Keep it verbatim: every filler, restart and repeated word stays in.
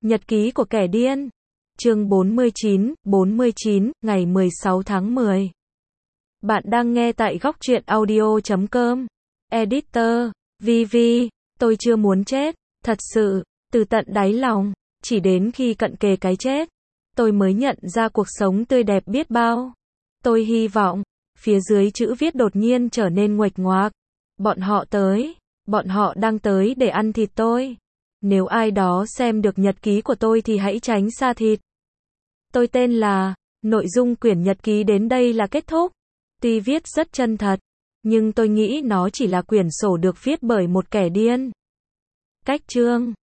Nhật ký của kẻ điên. Chương bốn mươi chín, bốn mươi chín, ngày mười sáu tháng mười. Bạn đang nghe tại góc truyện audio chấm com. Editor, vê vê, tôi chưa muốn chết, thật sự, từ tận đáy lòng, chỉ đến khi cận kề cái chết, tôi mới nhận ra cuộc sống tươi đẹp biết bao. Tôi hy vọng, phía dưới chữ viết đột nhiên trở nên nguệch ngoạc. Bọn họ tới, bọn họ đang tới để ăn thịt tôi. Nếu ai đó xem được nhật ký của tôi thì hãy tránh xa thịt. Tôi tên là, nội dung quyển nhật ký đến đây là kết thúc. Tuy viết rất chân thật, nhưng tôi nghĩ nó chỉ là quyển sổ được viết bởi một kẻ điên. Cách chương